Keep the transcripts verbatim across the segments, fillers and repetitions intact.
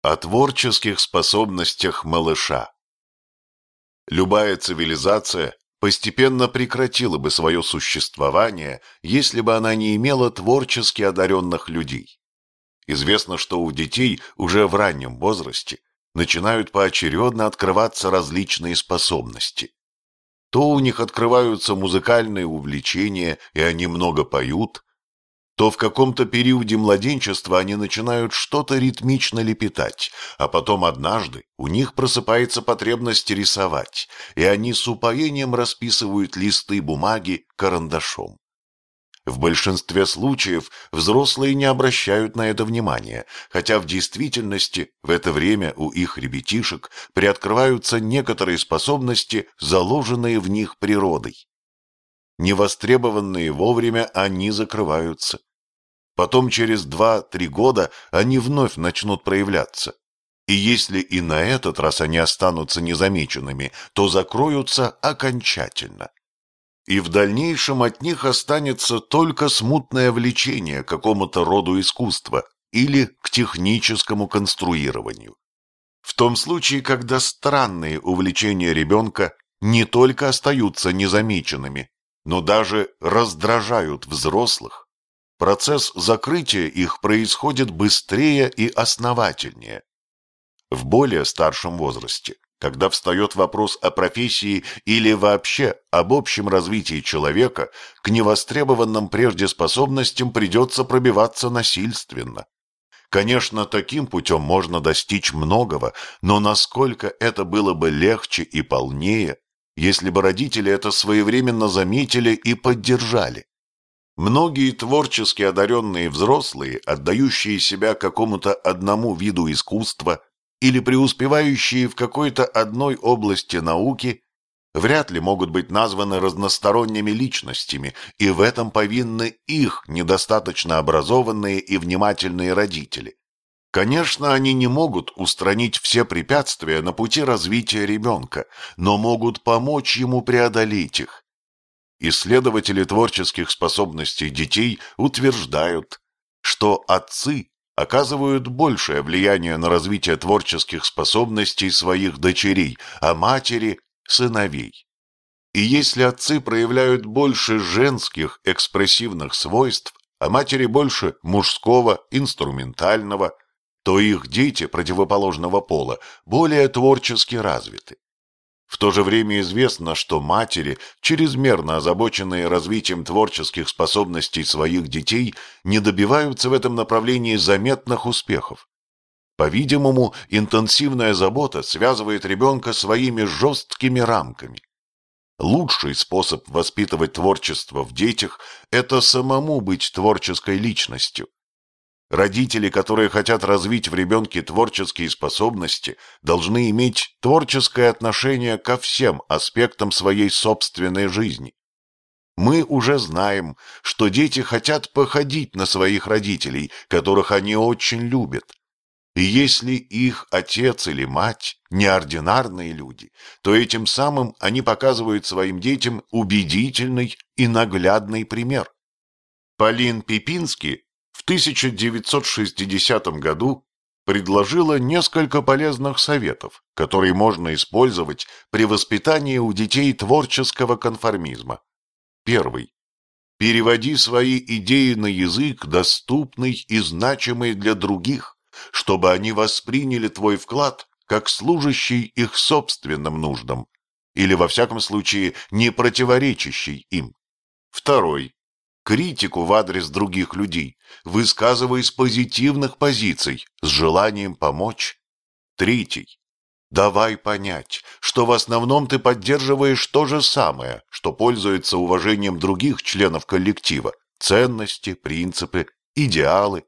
О творческих способностях малыша. Любая цивилизация постепенно прекратила бы свое существование, если бы она не имела творчески одаренных людей. Известно, что у детей уже в раннем возрасте начинают поочередно открываться различные способности. То у них открываются музыкальные увлечения, и они много поют, то в каком-то периоде младенчества они начинают что-то ритмично лепетать, а потом однажды у них просыпается потребность рисовать, и они с упоением расписывают листы бумаги карандашом. В большинстве случаев взрослые не обращают на это внимания, хотя в действительности в это время у их ребятишек приоткрываются некоторые способности, заложенные в них природой. Невостребованные вовремя они закрываются. Потом через два-три года они вновь начнут проявляться. И если и на этот раз они останутся незамеченными, то закроются окончательно. И в дальнейшем от них останется только смутное влечение к какому-то роду искусства или к техническому конструированию. В том случае, когда странные увлечения ребенка не только остаются незамеченными, но даже раздражают взрослых, процесс закрытия их происходит быстрее и основательнее. В более старшем возрасте, когда встает вопрос о профессии или вообще об общем развитии человека, к невостребованным прежде способностям придется пробиваться насильственно. Конечно, таким путем можно достичь многого, но насколько это было бы легче и полнее, если бы родители это своевременно заметили и поддержали. Многие творчески одаренные взрослые, отдающие себя какому-то одному виду искусства или преуспевающие в какой-то одной области науки, вряд ли могут быть названы разносторонними личностями, и в этом повинны их недостаточно образованные и внимательные родители. Конечно, они не могут устранить все препятствия на пути развития ребенка, но могут помочь ему преодолеть их. Исследователи творческих способностей детей утверждают, что отцы оказывают большее влияние на развитие творческих способностей своих дочерей, а матери – сыновей. И если отцы проявляют больше женских экспрессивных свойств, а матери больше мужского, инструментального, то их дети противоположного пола более творчески развиты. В то же время известно, что матери, чрезмерно озабоченные развитием творческих способностей своих детей, не добиваются в этом направлении заметных успехов. По-видимому, интенсивная забота связывает ребенка своими жесткими рамками. Лучший способ воспитывать творчество в детях – это самому быть творческой личностью. Родители, которые хотят развить в ребенке творческие способности, должны иметь творческое отношение ко всем аспектам своей собственной жизни. Мы уже знаем, что дети хотят походить на своих родителей, которых они очень любят. И если их отец или мать – неординарные люди, то этим самым они показывают своим детям убедительный и наглядный пример. Полин Пипински в тысяча девятьсот шестидесятом году предложила несколько полезных советов, которые можно использовать при воспитании у детей творческого конформизма. Первый. Переводи свои идеи на язык, доступный и значимый для других, чтобы они восприняли твой вклад как служащий их собственным нуждам, или, во всяком случае, не противоречащий им. Второй. Критику в адрес других людей высказывай с позитивных позиций, с желанием помочь. Третий. Давай понять, что в основном ты поддерживаешь то же самое, что пользуется уважением других членов коллектива, ценности, принципы, идеалы.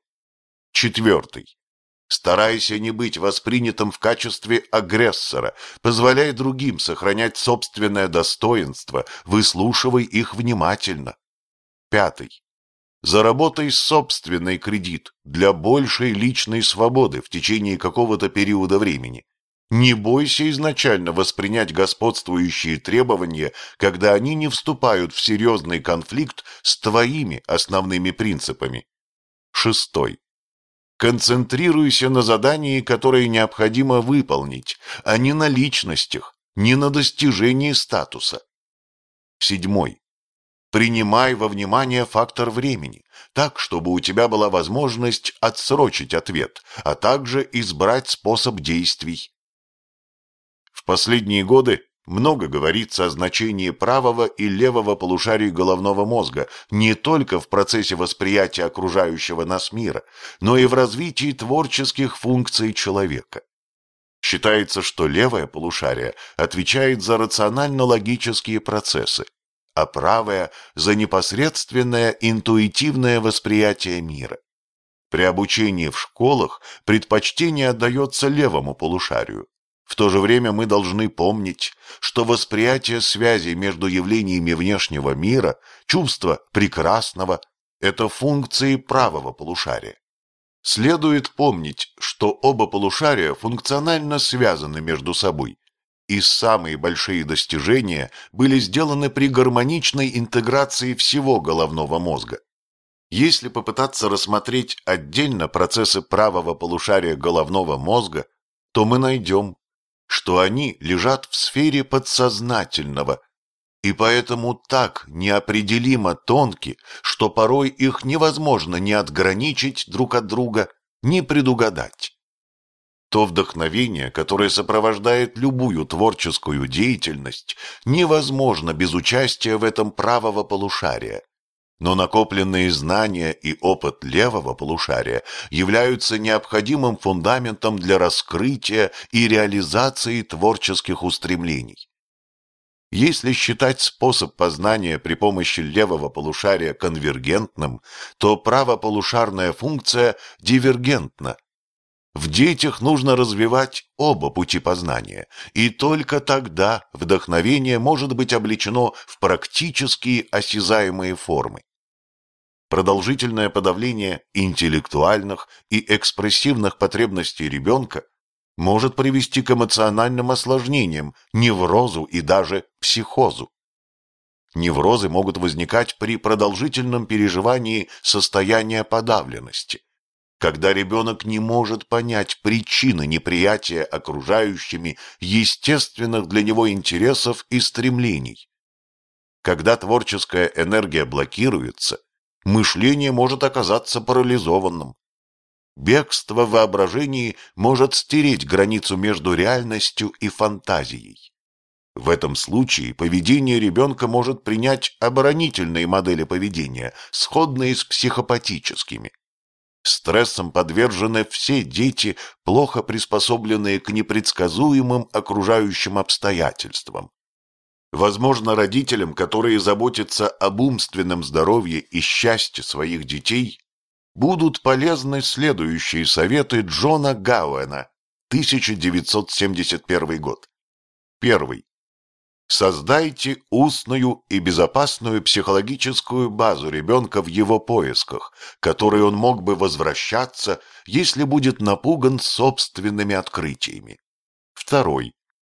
Четвертый. Старайся не быть воспринятым в качестве агрессора, позволяй другим сохранять собственное достоинство, выслушивай их внимательно. Пятый. Заработай собственный кредит для большей личной свободы в течение какого-то периода времени. Не бойся изначально воспринять господствующие требования, когда они не вступают в серьезный конфликт с твоими основными принципами. Шестой. Концентрируйся на задании, которое необходимо выполнить, а не на личностях, не на достижении статуса. Седьмой. Принимай во внимание фактор времени, так, чтобы у тебя была возможность отсрочить ответ, а также избрать способ действий. В последние годы много говорится о значении правого и левого полушарий головного мозга не только в процессе восприятия окружающего нас мира, но и в развитии творческих функций человека. Считается, что левое полушарие отвечает за рационально-логические процессы, а правое – за непосредственное интуитивное восприятие мира. При обучении в школах предпочтение отдается левому полушарию. В то же время мы должны помнить, что восприятие связей между явлениями внешнего мира, чувство прекрасного – это функции правого полушария. Следует помнить, что оба полушария функционально связаны между собой, и самые большие достижения были сделаны при гармоничной интеграции всего головного мозга. Если попытаться рассмотреть отдельно процессы правого полушария головного мозга, то мы найдем, что они лежат в сфере подсознательного, и поэтому так неопределимо тонки, что порой их невозможно ни отграничить друг от друга, ни предугадать. То вдохновение, которое сопровождает любую творческую деятельность, невозможно без участия в этом правого полушария. Но накопленные знания и опыт левого полушария являются необходимым фундаментом для раскрытия и реализации творческих устремлений. Если считать способ познания при помощи левого полушария конвергентным, то правополушарная функция дивергентна. В детях нужно развивать оба пути познания, и только тогда вдохновение может быть облечено в практические осязаемые формы. Продолжительное подавление интеллектуальных и экспрессивных потребностей ребенка может привести к эмоциональным осложнениям, неврозу и даже психозу. Неврозы могут возникать при продолжительном переживании состояния подавленности, когда ребенок не может понять причины неприятия окружающими естественных для него интересов и стремлений. Когда творческая энергия блокируется, мышление может оказаться парализованным. Бегство в воображении может стереть границу между реальностью и фантазией. В этом случае поведение ребенка может принять оборонительные модели поведения, сходные с психопатическими. Стрессом подвержены все дети, плохо приспособленные к непредсказуемым окружающим обстоятельствам. Возможно, родителям, которые заботятся об умственном здоровье и счастье своих детей, будут полезны следующие советы Джона Гауэна, тысяча девятьсот семьдесят первый год. Первый. Создайте устную и безопасную психологическую базу ребенка в его поисках, к которой он мог бы возвращаться, если будет напуган собственными открытиями. Второй.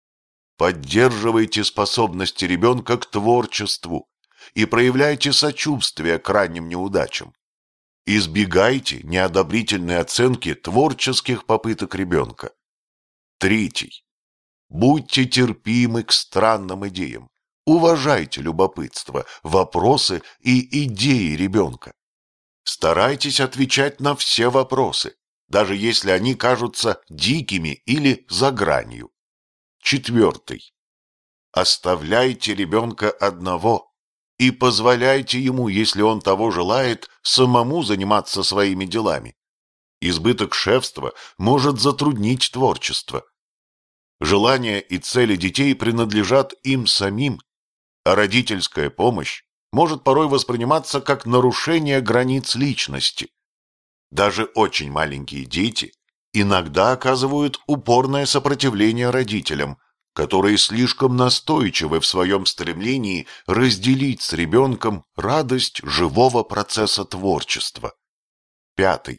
Поддерживайте способности ребенка к творчеству и проявляйте сочувствие к ранним неудачам. Избегайте неодобрительной оценки творческих попыток ребенка. Третий. Будьте терпимы к странным идеям. Уважайте любопытство, вопросы и идеи ребенка. Старайтесь отвечать на все вопросы, даже если они кажутся дикими или за гранью. Четвертый. Оставляйте ребенка одного и позволяйте ему, если он того желает, самому заниматься своими делами. Избыток шефства может затруднить творчество. Желания и цели детей принадлежат им самим, а родительская помощь может порой восприниматься как нарушение границ личности. Даже очень маленькие дети иногда оказывают упорное сопротивление родителям, которые слишком настойчивы в своем стремлении разделить с ребенком радость живого процесса творчества. Пятый.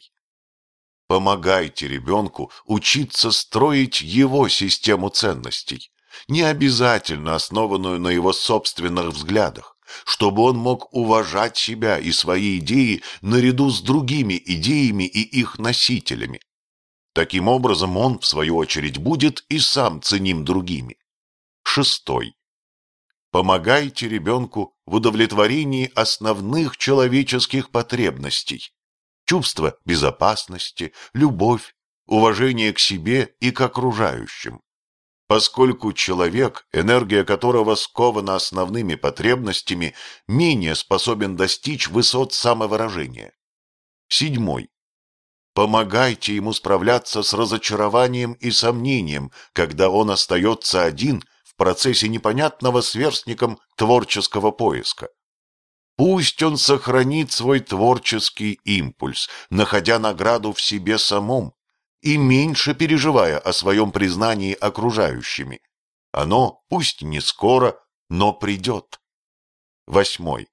Помогайте ребенку учиться строить его систему ценностей, не обязательно основанную на его собственных взглядах, чтобы он мог уважать себя и свои идеи наряду с другими идеями и их носителями. Таким образом, он, в свою очередь, будет и сам ценим другими. Шестой. Помогайте ребенку в удовлетворении основных человеческих потребностей. Чувство безопасности, любовь, уважение к себе и к окружающим. Поскольку человек, энергия которого скована основными потребностями, менее способен достичь высот самовыражения. Седьмой. Помогайте ему справляться с разочарованием и сомнением, когда он остается один в процессе непонятного сверстником творческого поиска. Пусть он сохранит свой творческий импульс, находя награду в себе самом и меньше переживая о своем признании окружающими. Оно, пусть не скоро, но придет. Восьмой.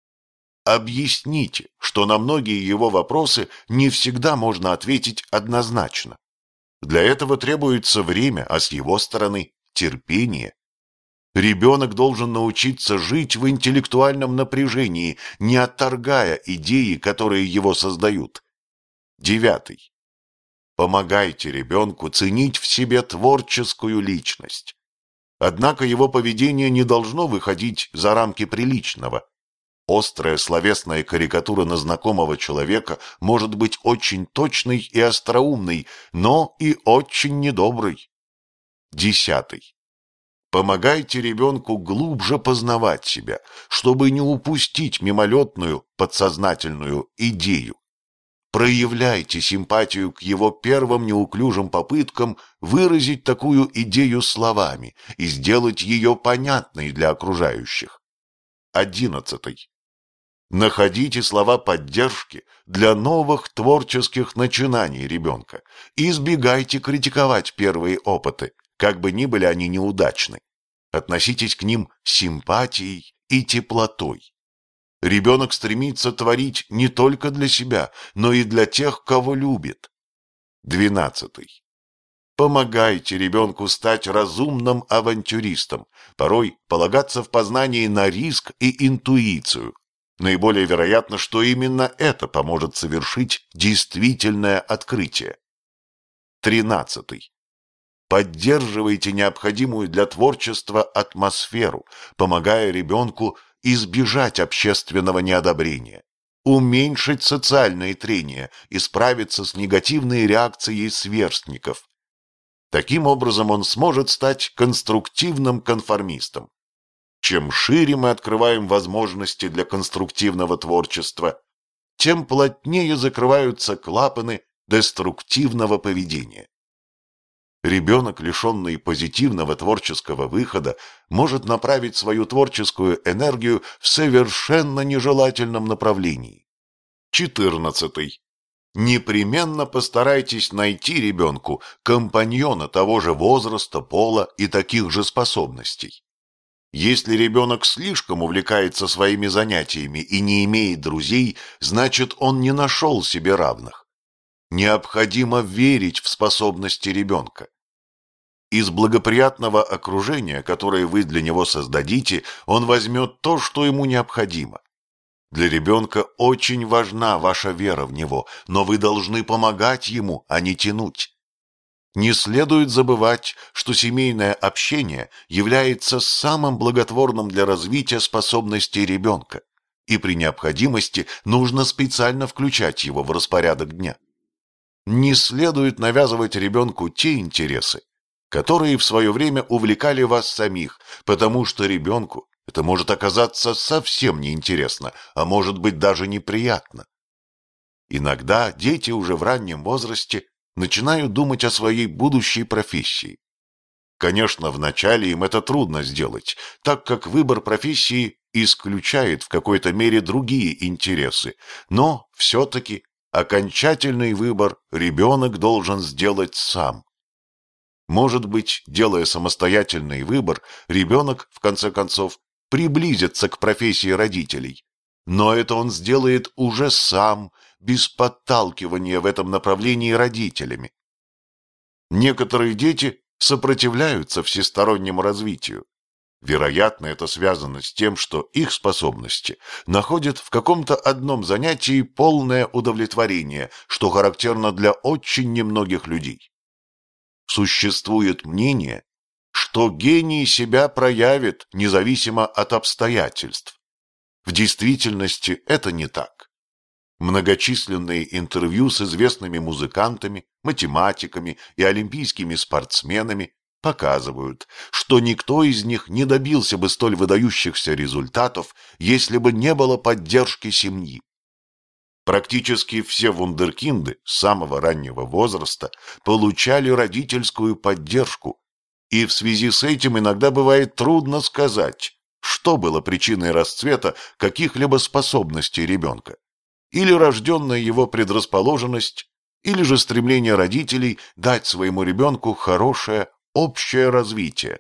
Объясните, что на многие его вопросы не всегда можно ответить однозначно. Для этого требуется время, а с его стороны терпение. Ребенок должен научиться жить в интеллектуальном напряжении, не отторгая идеи, которые его создают. Девятый. Помогайте ребенку ценить в себе творческую личность. Однако его поведение не должно выходить за рамки приличного. Острая словесная карикатура на знакомого человека может быть очень точной и остроумной, но и очень недоброй. Десятый. Помогайте ребенку глубже познавать себя, чтобы не упустить мимолетную, подсознательную идею. Проявляйте симпатию к его первым неуклюжим попыткам выразить такую идею словами и сделать ее понятной для окружающих. Одиннадцатый. Находите слова поддержки для новых творческих начинаний ребенка и избегайте критиковать первые опыты, как бы ни были они неудачны. Относитесь к ним с симпатией и теплотой. Ребенок стремится творить не только для себя, но и для тех, кого любит. Двенадцатый. Помогайте ребенку стать разумным авантюристом, порой полагаться в познании на риск и интуицию. Наиболее вероятно, что именно это поможет совершить действительное открытие. Тринадцатый. Поддерживайте необходимую для творчества атмосферу, помогая ребенку избежать общественного неодобрения, уменьшить социальные трения и справиться с негативной реакцией сверстников. Таким образом он сможет стать конструктивным конформистом. Чем шире мы открываем возможности для конструктивного творчества, тем плотнее закрываются клапаны деструктивного поведения. Ребенок, лишенный позитивного творческого выхода, может направить свою творческую энергию в совершенно нежелательном направлении. Четырнадцатый. Непременно постарайтесь найти ребенку компаньона того же возраста, пола и таких же способностей. Если ребенок слишком увлекается своими занятиями и не имеет друзей, значит, он не нашел себе равных. Необходимо верить в способности ребенка. Из благоприятного окружения, которое вы для него создадите, он возьмет то, что ему необходимо. Для ребенка очень важна ваша вера в него, но вы должны помогать ему, а не тянуть. Не следует забывать, что семейное общение является самым благотворным для развития способностей ребенка, и при необходимости нужно специально включать его в распорядок дня. Не следует навязывать ребенку те интересы, которые в свое время увлекали вас самих, потому что ребенку это может оказаться совсем неинтересно, а может быть даже неприятно. Иногда дети уже в раннем возрасте начинают думать о своей будущей профессии. Конечно, вначале им это трудно сделать, так как выбор профессии исключает в какой-то мере другие интересы, но все-таки окончательный выбор ребенок должен сделать сам. Может быть, делая самостоятельный выбор, ребенок, в конце концов, приблизится к профессии родителей, но это он сделает уже сам, без подталкивания в этом направлении родителями. Некоторые дети сопротивляются всестороннему развитию. Вероятно, это связано с тем, что их способности находят в каком-то одном занятии полное удовлетворение, что характерно для очень немногих людей. Существует мнение, что гений себя проявит независимо от обстоятельств. В действительности это не так. Многочисленные интервью с известными музыкантами, математиками и олимпийскими спортсменами показывают, что никто из них не добился бы столь выдающихся результатов, если бы не было поддержки семьи. Практически все вундеркинды с самого раннего возраста получали родительскую поддержку, и в связи с этим иногда бывает трудно сказать, что было причиной расцвета каких-либо способностей ребенка, или рожденная его предрасположенность, или же стремление родителей дать своему ребенку хорошее общее развитие.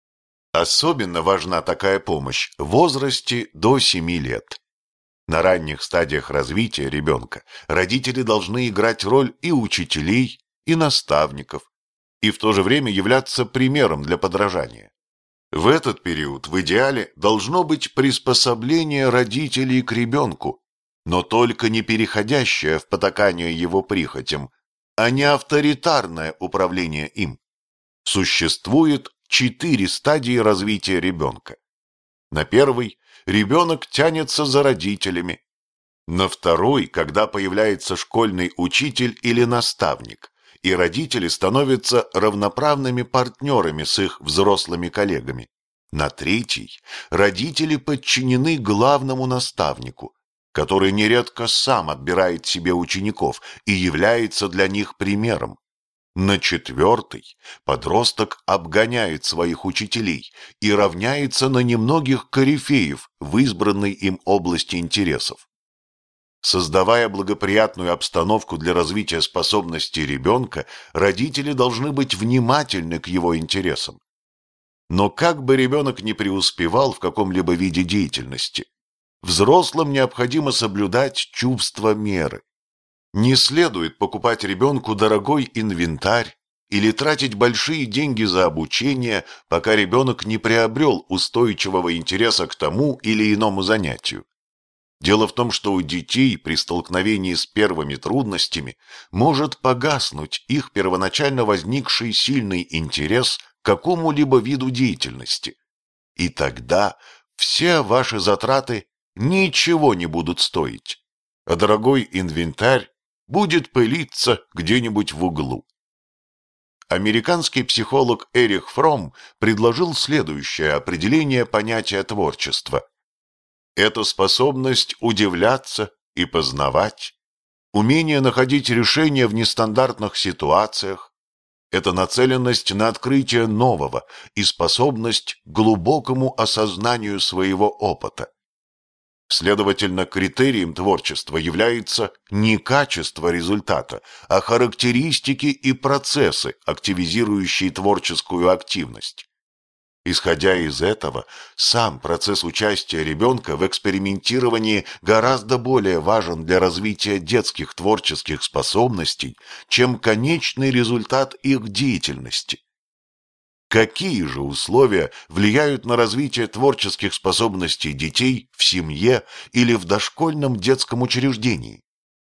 Особенно важна такая помощь в возрасте до семи лет. На ранних стадиях развития ребенка родители должны играть роль и учителей, и наставников, и в то же время являться примером для подражания. В этот период в идеале должно быть приспособление родителей к ребенку, но только не переходящее в потакание его прихотям, а не авторитарное управление им. Существует четыре стадии развития ребенка. На первой ребенок тянется за родителями. На второй, когда появляется школьный учитель или наставник, и родители становятся равноправными партнерами с их взрослыми коллегами. На третий родители подчинены главному наставнику, который нередко сам отбирает себе учеников и является для них примером. На четвертый подросток обгоняет своих учителей и равняется на немногих корифеев в избранной им области интересов. Создавая благоприятную обстановку для развития способностей ребенка, родители должны быть внимательны к его интересам. Но как бы ребенок ни преуспевал в каком-либо виде деятельности, взрослым необходимо соблюдать чувство меры. Не следует покупать ребенку дорогой инвентарь или тратить большие деньги за обучение, пока ребенок не приобрел устойчивого интереса к тому или иному занятию. Дело в том, что у детей при столкновении с первыми трудностями может погаснуть их первоначально возникший сильный интерес к какому-либо виду деятельности. И тогда все ваши затраты ничего не будут стоить, а дорогой инвентарь будет пылиться где-нибудь в углу. Американский психолог Эрих Фромм предложил следующее определение понятия творчества. Это способность удивляться и познавать, умение находить решения в нестандартных ситуациях, это нацеленность на открытие нового и способность к глубокому осознанию своего опыта. Следовательно, критерием творчества является не качество результата, а характеристики и процессы, активизирующие творческую активность. Исходя из этого, сам процесс участия ребенка в экспериментировании гораздо более важен для развития детских творческих способностей, чем конечный результат их деятельности. Какие же условия влияют на развитие творческих способностей детей в семье или в дошкольном детском учреждении?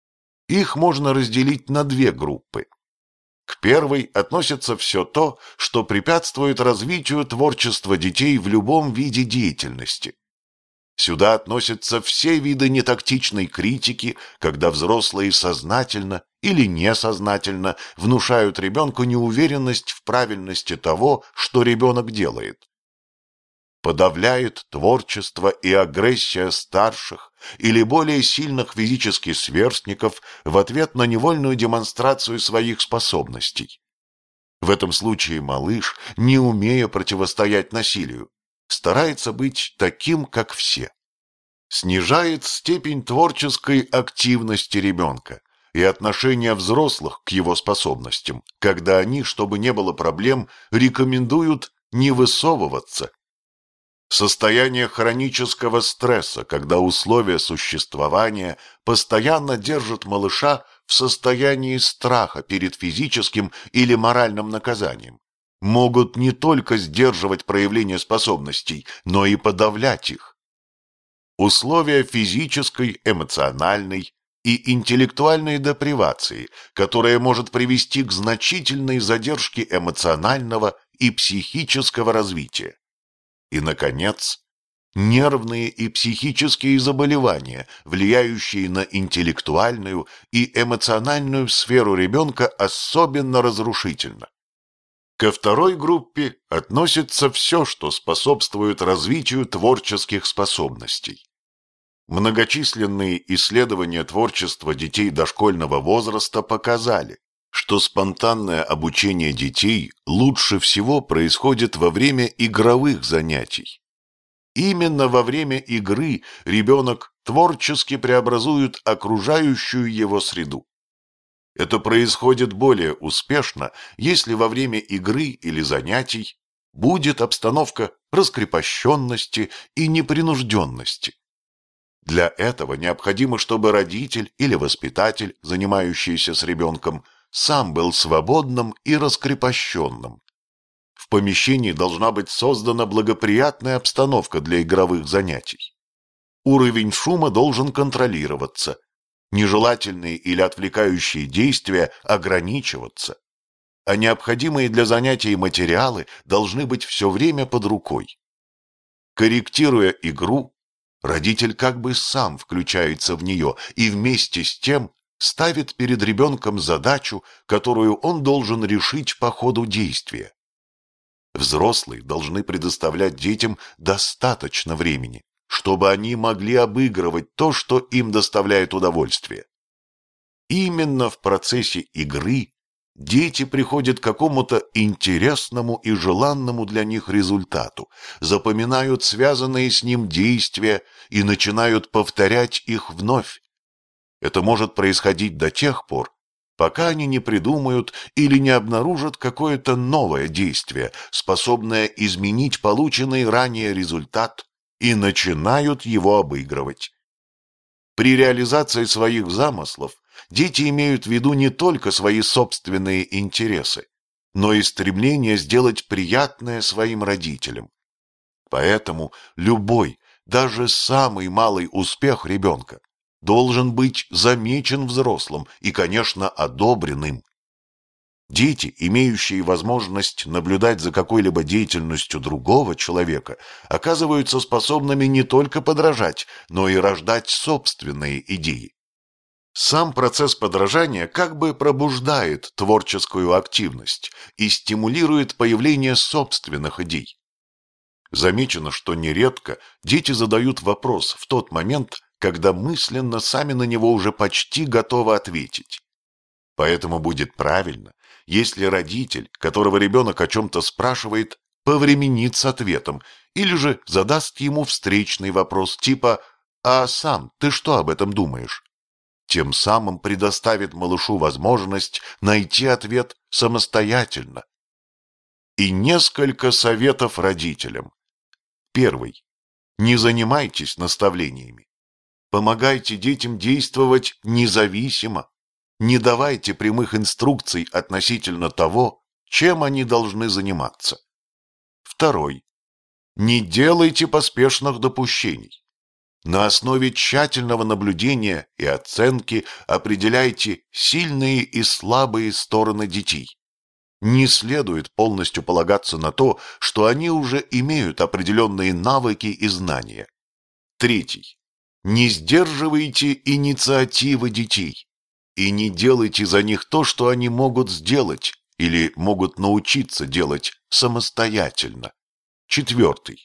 Их можно разделить на две группы. К первой относится все то, что препятствует развитию творчества детей в любом виде деятельности. Сюда относятся все виды нетактичной критики, когда взрослые сознательно или несознательно внушают ребенку неуверенность в правильности того, что ребенок делает. Подавляет творчество и агрессия старших или более сильных физически сверстников в ответ на невольную демонстрацию своих способностей. В этом случае малыш, не умея противостоять насилию, старается быть таким, как все. Снижает степень творческой активности ребенка и отношение взрослых к его способностям, когда они, чтобы не было проблем, рекомендуют не высовываться. Состояние хронического стресса, когда условия существования постоянно держат малыша в состоянии страха перед физическим или моральным наказанием, могут не только сдерживать проявление способностей, но и подавлять их. Условия физической, эмоциональной и интеллектуальной депривации, которая может привести к значительной задержке эмоционального и психического развития. И, наконец, нервные и психические заболевания, влияющие на интеллектуальную и эмоциональную сферу ребенка, особенно разрушительно. Ко второй группе относится все, что способствует развитию творческих способностей. Многочисленные исследования творчества детей дошкольного возраста показали, что спонтанное обучение детей лучше всего происходит во время игровых занятий. Именно во время игры ребенок творчески преобразует окружающую его среду. Это происходит более успешно, если во время игры или занятий будет обстановка раскрепощенности и непринужденности. Для этого необходимо, чтобы родитель или воспитатель, занимающийся с ребенком, сам был свободным и раскрепощенным. В помещении должна быть создана благоприятная обстановка для игровых занятий. Уровень шума должен контролироваться, нежелательные или отвлекающие действия ограничиваться, а необходимые для занятий материалы должны быть все время под рукой. Корректируя игру, родитель как бы сам включается в нее и вместе с тем ставит перед ребенком задачу, которую он должен решить по ходу действия. Взрослые должны предоставлять детям достаточно времени, чтобы они могли обыгрывать то, что им доставляет удовольствие. Именно в процессе игры дети приходят к какому-то интересному и желанному для них результату, запоминают связанные с ним действия и начинают повторять их вновь. Это может происходить до тех пор, пока они не придумают или не обнаружат какое-то новое действие, способное изменить полученный ранее результат, и начинают его обыгрывать. При реализации своих замыслов дети имеют в виду не только свои собственные интересы, но и стремление сделать приятное своим родителям. Поэтому любой, даже самый малый успех ребенка должен быть замечен взрослым и, конечно, одобрен им. Дети, имеющие возможность наблюдать за какой-либо деятельностью другого человека, оказываются способными не только подражать, но и рождать собственные идеи. Сам процесс подражания как бы пробуждает творческую активность и стимулирует появление собственных идей. Замечено, что нередко дети задают вопрос в тот момент, когда мысленно сами на него уже почти готовы ответить. Поэтому будет правильно, если родитель, которого ребенок о чем-то спрашивает, повременит с ответом или же задаст ему встречный вопрос типа «А сам ты что об этом думаешь?». Тем самым предоставит малышу возможность найти ответ самостоятельно. И несколько советов родителям. Первый. Не занимайтесь наставлениями. Помогайте детям действовать независимо. Не давайте прямых инструкций относительно того, чем они должны заниматься. Второй. Не делайте поспешных допущений. На основе тщательного наблюдения и оценки определяйте сильные и слабые стороны детей. Не следует полностью полагаться на то, что они уже имеют определенные навыки и знания. Третий. Не сдерживайте инициативы детей и не делайте за них то, что они могут сделать или могут научиться делать самостоятельно. Четвертый.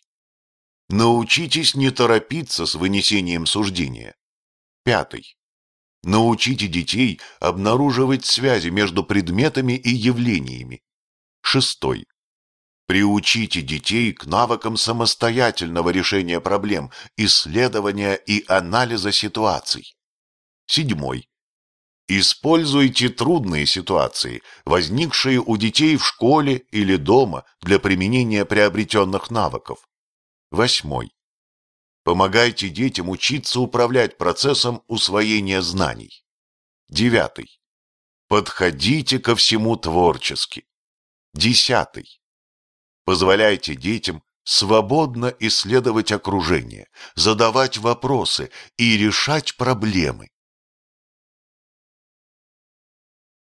Научитесь не торопиться с вынесением суждения. Пятый. Научите детей обнаруживать связи между предметами и явлениями. Шестой. Приучите детей к навыкам самостоятельного решения проблем, исследования и анализа ситуаций. Седьмой. Используйте трудные ситуации, возникшие у детей в школе или дома для применения приобретенных навыков. Восьмой. Помогайте детям учиться управлять процессом усвоения знаний. Девятый. Подходите ко всему творчески. Десятый. Позволяйте детям свободно исследовать окружение, задавать вопросы и решать проблемы.